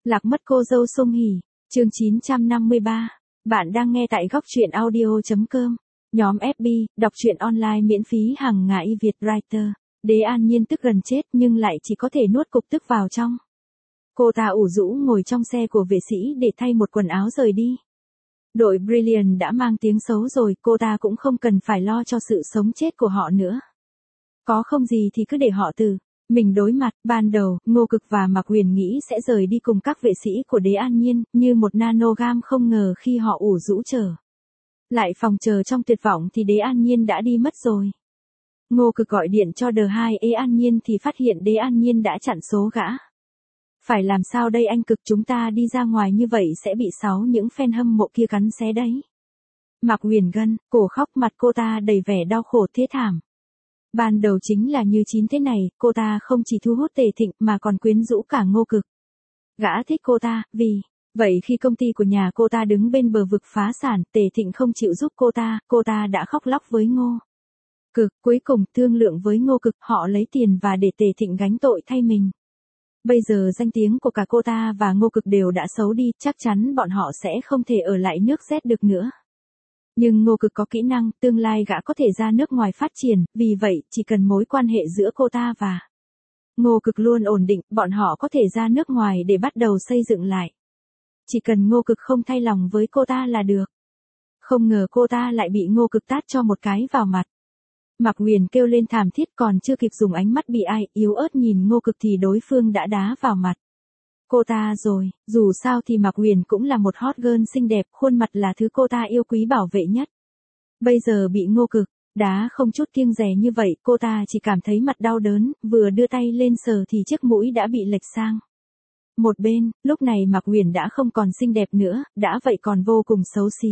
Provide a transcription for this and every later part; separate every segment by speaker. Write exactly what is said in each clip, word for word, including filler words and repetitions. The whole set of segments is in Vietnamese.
Speaker 1: Lạc mất cô dâu Song Hỷ, chương chín trăm năm mươi ba. Bạn đang nghe tại góc truyện audio.com. Nhóm ép bê, đọc truyện online miễn phí hàng ngày Việt Writer. Đế An Nhiên tức gần chết nhưng lại chỉ có thể nuốt cục tức vào trong. Cô ta ủ rũ ngồi trong xe của vệ sĩ để thay một quần áo rời đi. Đội Brilliant đã mang tiếng xấu rồi, cô ta cũng không cần phải lo cho sự sống chết của họ nữa. Có không gì thì cứ để họ từ mình đối mặt. Ban đầu, Ngô Cực và Mạc Huyền nghĩ sẽ rời đi cùng các vệ sĩ của Đế An Nhiên, như một nanogam không ngờ khi họ ủ rũ chờ lại phòng chờ trong tuyệt vọng thì Đế An Nhiên đã đi mất rồi. Ngô Cực gọi điện cho đờ hai ê An Nhiên thì phát hiện Đế An Nhiên đã chặn số gã. Phải làm sao đây anh Cực, chúng ta đi ra ngoài như vậy sẽ bị sáu những fan hâm mộ kia cắn xé đấy. Mạc Huyền gân, cổ khóc, mặt cô ta đầy vẻ đau khổ thê thảm. Ban đầu chính là như chín thế này, cô ta không chỉ thu hút Tề Thịnh mà còn quyến rũ cả Ngô Cực. Gã thích cô ta, vì vậy khi công ty của nhà cô ta đứng bên bờ vực phá sản, Tề Thịnh không chịu giúp cô ta, cô ta đã khóc lóc với Ngô Cực, cuối cùng thương lượng với Ngô Cực, họ lấy tiền và để Tề Thịnh gánh tội thay mình. Bây giờ danh tiếng của cả cô ta và Ngô Cực đều đã xấu đi, chắc chắn bọn họ sẽ không thể ở lại nước Z được nữa. Nhưng Ngô Cực có kỹ năng, tương lai gã có thể ra nước ngoài phát triển, vì vậy chỉ cần mối quan hệ giữa cô ta và Ngô Cực luôn ổn định, bọn họ có thể ra nước ngoài để bắt đầu xây dựng lại. Chỉ cần Ngô Cực không thay lòng với cô ta là được. Không ngờ cô ta lại bị Ngô Cực tát cho một cái vào mặt. Mạc Huyền kêu lên thảm thiết, còn chưa kịp dùng ánh mắt bị ai yếu ớt nhìn Ngô Cực thì đối phương đã đá vào mặt cô ta rồi. Dù sao thì Mạc Huyền cũng là một hot girl xinh đẹp, khuôn mặt là thứ cô ta yêu quý bảo vệ nhất. Bây giờ bị Ngô Cực đá không chút kiêng dè như vậy, cô ta chỉ cảm thấy mặt đau đớn, vừa đưa tay lên sờ thì chiếc mũi đã bị lệch sang một bên. Lúc này Mạc Huyền đã không còn xinh đẹp nữa, đã vậy còn vô cùng xấu xí.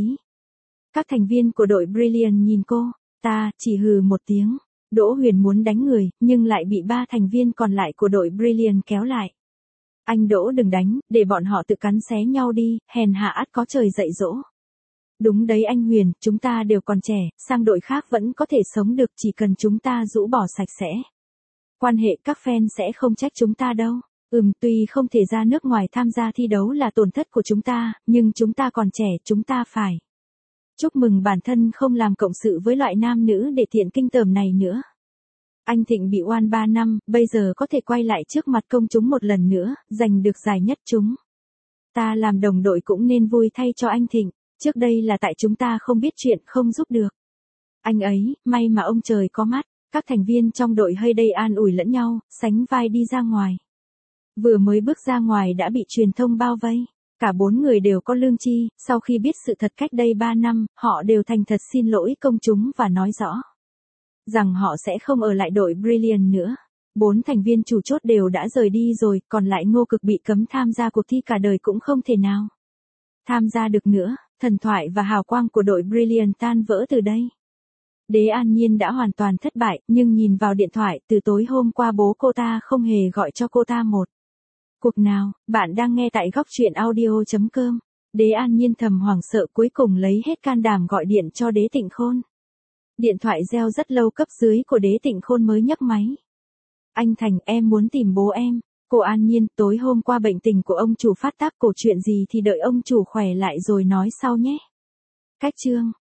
Speaker 1: Các thành viên của đội Brilliant nhìn cô ta chỉ hừ một tiếng. Đỗ Huyền muốn đánh người, nhưng lại bị ba thành viên còn lại của đội Brilliant kéo lại. Anh Đỗ đừng đánh, để bọn họ tự cắn xé nhau đi, hèn hạ ắt có trời dạy dỗ. Đúng đấy anh Huyền, chúng ta đều còn trẻ, sang đội khác vẫn có thể sống được, chỉ cần chúng ta rũ bỏ sạch sẽ quan hệ, các fan sẽ không trách chúng ta đâu. Ừm, tuy không thể ra nước ngoài tham gia thi đấu là tổn thất của chúng ta, nhưng chúng ta còn trẻ, chúng ta phải chúc mừng bản thân không làm cộng sự với loại nam nữ để tiện kinh tởm này nữa. Anh Thịnh bị oan ba năm, bây giờ có thể quay lại trước mặt công chúng một lần nữa, giành được giải nhất chúng ta làm đồng đội cũng nên vui thay cho anh Thịnh. Trước đây là tại chúng ta không biết chuyện, không giúp được anh ấy, may mà ông trời có mắt. Các thành viên trong đội hay đây an ủi lẫn nhau, sánh vai đi ra ngoài. Vừa mới bước ra ngoài đã bị truyền thông bao vây. Cả bốn người đều có lương tri, sau khi biết sự thật cách đây ba năm, họ đều thành thật xin lỗi công chúng và nói rõ rằng họ sẽ không ở lại đội Brilliant nữa. Bốn thành viên chủ chốt đều đã rời đi rồi, còn lại Ngô Cực bị cấm tham gia cuộc thi cả đời cũng không thể nào tham gia được nữa. Thần thoại và hào quang của đội Brilliant tan vỡ từ đây. Đế An Nhiên đã hoàn toàn thất bại, nhưng nhìn vào điện thoại, từ tối hôm qua bố cô ta không hề gọi cho cô ta một cuộc nào. Bạn đang nghe tại góc truyện audio.com. Đế An Nhiên thầm hoảng sợ, cuối cùng lấy hết can đảm gọi điện cho Đế Tịnh Khôn. Điện thoại reo rất lâu, cấp dưới của Đế Tịnh Khôn mới nhấc máy. Anh Thành, em muốn tìm bố em. Cô An Nhiên, tối hôm qua bệnh tình của ông chủ phát tác, cổ chuyện gì thì đợi ông chủ khỏe lại rồi nói sau nhé. Cách chương